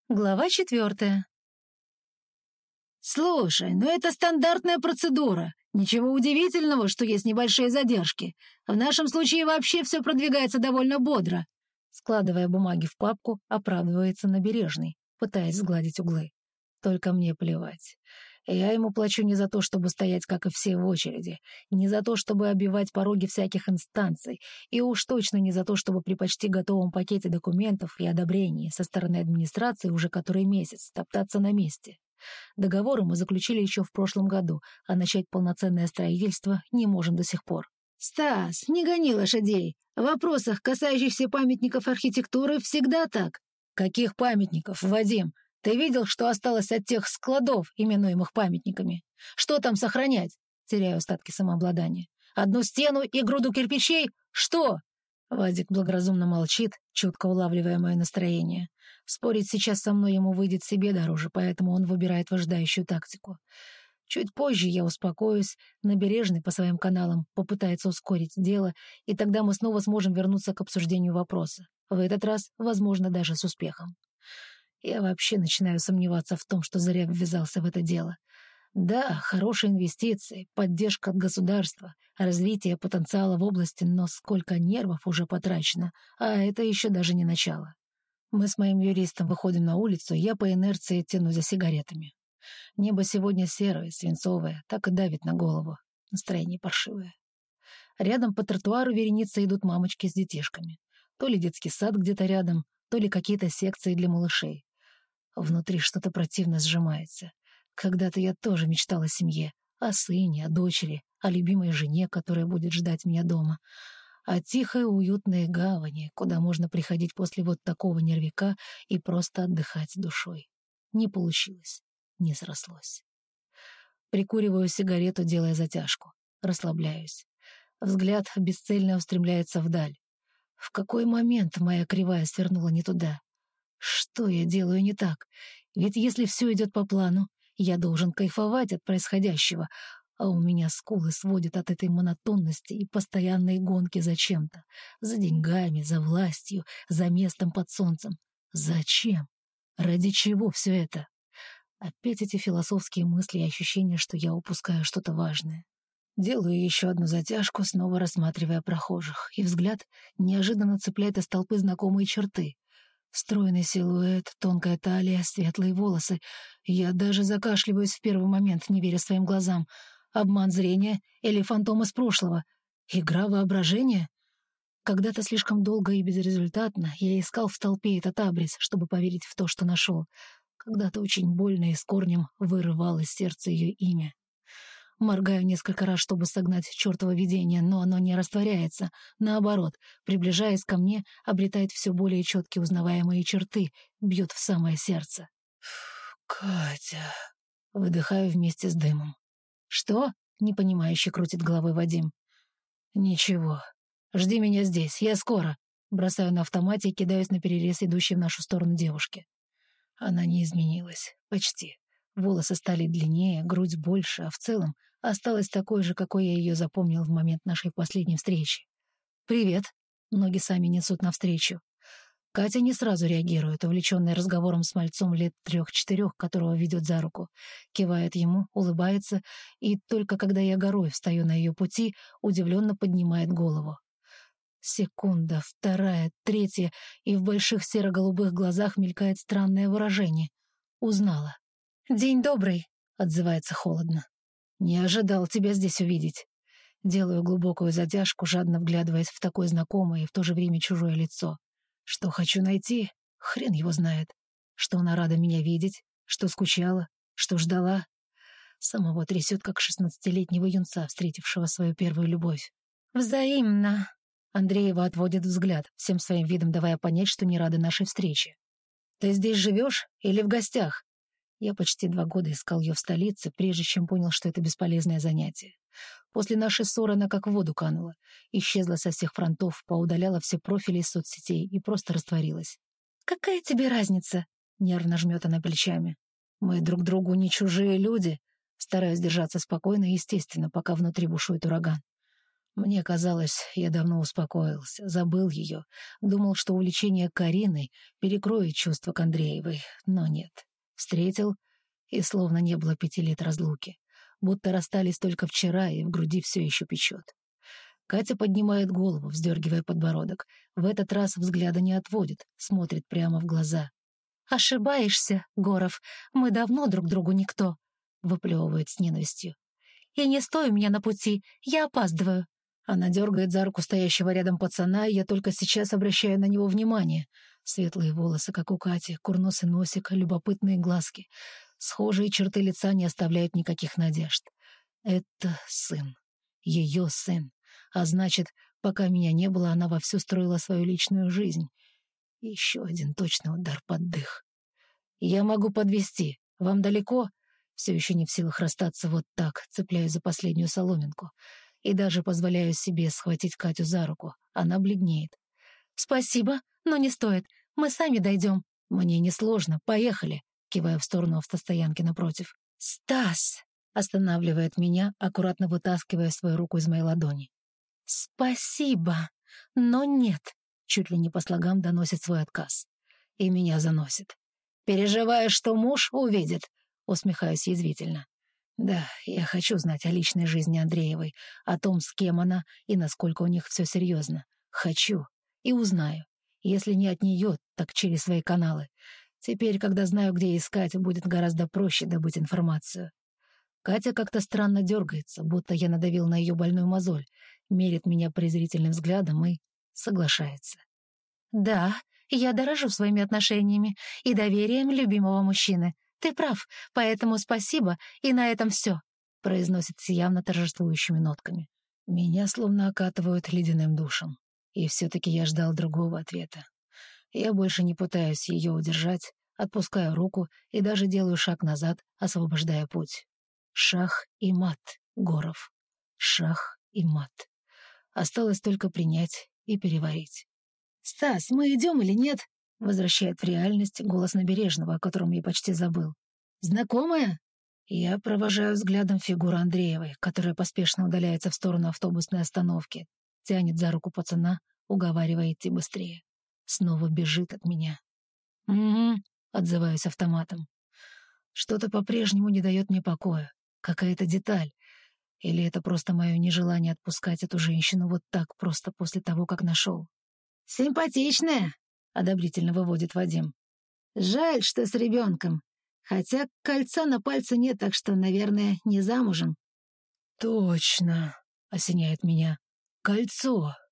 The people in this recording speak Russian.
Глава 4. «Слушай, ну это стандартная процедура. Ничего удивительного, что есть небольшие задержки. В нашем случае вообще все продвигается довольно бодро». Складывая бумаги в папку, оправдывается Набережный, пытаясь сгладить углы. Только мне плевать. Я ему плачу не за то, чтобы стоять, как и все, в очереди, не за то, чтобы обивать пороги всяких инстанций, и уж точно не за то, чтобы при почти готовом пакете документов и одобрении со стороны администрации уже который месяц топтаться на месте. Договоры мы заключили еще в прошлом году, а начать полноценное строительство не можем до сих пор. «Стас, не гони лошадей. В вопросах, касающихся памятников архитектуры, всегда так». Каких памятников, Вадим? Ты видел, что осталось от тех складов, именуемых памятниками? Что там сохранять? Теряю остатки самообладания. Одну стену и груду кирпичей? Что? Вадик благоразумно молчит, чутко улавливая мое настроение. Спорить сейчас со мной ему выйдет себе дороже, поэтому он выбирает выжидающую тактику. Чуть позже я успокоюсь, Набережный по своим каналам попытается ускорить дело, и тогда мы снова сможем вернуться к обсуждению вопроса. В этот раз, возможно, даже с успехом. Я вообще начинаю сомневаться в том, что зря ввязался в это дело. Да, хорошие инвестиции, поддержка от государства, развитие потенциала в области, но сколько нервов уже потрачено, а это еще даже не начало. Мы с моим юристом выходим на улицу, я по инерции тяну за сигаретами. Небо сегодня серое, свинцовое, так и давит на голову. Настроение паршивое. Рядом по тротуару вереницы идут мамочки с детишками. То ли детский сад где-то рядом, то ли какие-то секции для малышей. Внутри что-то противно сжимается. Когда-то я тоже мечтала о семье, о сыне, о дочери, о любимой жене, которая будет ждать меня дома, о тихой уютной гавани, куда можно приходить после вот такого нервяка и просто отдыхать душой. Не получилось, не срослось. Прикуриваю сигарету, делая затяжку. Расслабляюсь. Взгляд бесцельно устремляется вдаль. В какой момент моя кривая свернула не туда? Что я делаю не так? Ведь если все идет по плану, я должен кайфовать от происходящего, а у меня скулы сводят от этой монотонности и постоянной гонки за чем-то. За деньгами, за властью, за местом под солнцем. Зачем? Ради чего все это? Опять эти философские мысли и ощущение, что я упускаю что-то важное. Делаю еще одну затяжку, снова рассматривая прохожих, и взгляд неожиданно цепляет из толпы знакомые черты. Стройный силуэт, тонкая талия, светлые волосы. Я даже закашливаюсь в первый момент, не веря своим глазам. Обман зрения или фантом из прошлого? Игра воображения? Когда-то слишком долго и безрезультатно я искал в толпе этот абрис, чтобы поверить в то, что нашел. Когда-то очень больно и с корнем вырывал из сердца ее имя. Моргаю несколько раз, чтобы согнать чертово видение, но оно не растворяется. Наоборот, приближаясь ко мне, обретает все более четкие узнаваемые черты, бьет в самое сердце. «Катя...» — выдыхаю вместе с дымом. «Что?» — непонимающе крутит головой Вадим. «Ничего. Жди меня здесь, я скоро». Бросаю на автомате и кидаюсь на перерез идущей в нашу сторону девушки. Она не изменилась. Почти. Волосы стали длиннее, грудь больше, а в целом осталась такой же, какой я ее запомнил в момент нашей последней встречи. «Привет!» — ноги сами несут навстречу. Катя не сразу реагирует, увлеченная разговором с мальцом лет 3-4, которого ведет за руку. Кивает ему, улыбается, и только когда я горой встаю на ее пути, удивленно поднимает голову. Секунда, вторая, третья, и в больших серо-голубых глазах мелькает странное выражение. Узнала. «День добрый», — отзывается холодно. «Не ожидал тебя здесь увидеть». Делаю глубокую затяжку, жадно вглядываясь в такое знакомое и в то же время чужое лицо. Что хочу найти, хрен его знает. Что она рада меня видеть, что скучала, что ждала. Самого трясет, как 16-летнего юнца, встретившего свою первую любовь. «Взаимно». Андреева отводит взгляд, всем своим видом давая понять, что не рада нашей встрече. «Ты здесь живешь или в гостях?» Я почти 2 года искал ее в столице, прежде чем понял, что это бесполезное занятие. После нашей ссоры она как в воду канула, исчезла со всех фронтов, поудаляла все профили из соцсетей и просто растворилась. «Какая тебе разница?» — нервно жмет она плечами. «Мы друг другу не чужие люди», — стараюсь держаться спокойно и естественно, пока внутри бушует ураган. Мне казалось, я давно успокоился, забыл ее, думал, что увлечение Кариной перекроет чувства к Андреевой, но нет. Встретил, и словно не было 5 лет разлуки, будто расстались только вчера, и в груди все еще печет. Катя поднимает голову, вздергивая подбородок. В этот раз взгляда не отводит, смотрит прямо в глаза. «Ошибаешься, Горов, мы давно друг другу никто», — выплевывает с ненавистью. «И не стой у меня на пути, я опаздываю». Она дергает за руку стоящего рядом пацана, и я только сейчас обращаю на него внимание. Светлые волосы, как у Кати, курносый носик, любопытные глазки. Схожие черты лица не оставляют никаких надежд. Это сын. Ее сын. А значит, пока меня не было, она вовсю строила свою личную жизнь. Еще один точный удар под дых. «Я могу подвезти. Вам далеко?» Все еще не в силах расстаться вот так, цепляюсь за последнюю соломинку. И даже позволяю себе схватить Катю за руку. Она бледнеет. «Спасибо, но не стоит. Мы сами дойдем». «Мне несложно. Поехали», — киваю в сторону автостоянки напротив. «Стас!» — останавливает меня, аккуратно вытаскивая свою руку из моей ладони. «Спасибо, но нет», — чуть ли не по слогам доносит свой отказ. И меня заносит. «Переживаешь, что муж увидит?» — усмехаюсь язвительно. Да, я хочу знать о личной жизни Андреевой, о том, с кем она и насколько у них все серьезно. Хочу. И узнаю. Если не от нее, так через свои каналы. Теперь, когда знаю, где искать, будет гораздо проще добыть информацию. Катя как-то странно дергается, будто я надавил на ее больную мозоль, мерит меня презрительным взглядом и соглашается. «Да, я дорожу своими отношениями и доверием любимого мужчины. Ты прав, поэтому спасибо, и на этом все», — произносит с явно торжествующими нотками. Меня словно окатывают ледяным душем. И все-таки я ждал другого ответа. Я больше не пытаюсь ее удержать, отпускаю руку и даже делаю шаг назад, освобождая путь. Шах и мат, Горов. Шах и мат. Осталось только принять и переварить. «Стас, мы идем или нет?» — возвращает в реальность голос Набережного, о котором я почти забыл. «Знакомая?» Я провожаю взглядом фигуру Андреевой, которая поспешно удаляется в сторону автобусной остановки, тянет за руку пацана, уговаривая идти быстрее. Снова бежит от меня. «Угу», — отзываюсь автоматом. Что-то по-прежнему не дает мне покоя. Какая-то деталь. Или это просто мое нежелание отпускать эту женщину вот так просто после того, как нашел? «Симпатичная», — одобрительно выводит Вадим. «Жаль, что с ребенком. Хотя кольца на пальце нет, так что, наверное, не замужем». «Точно», — осеняет меня. «Кольцо.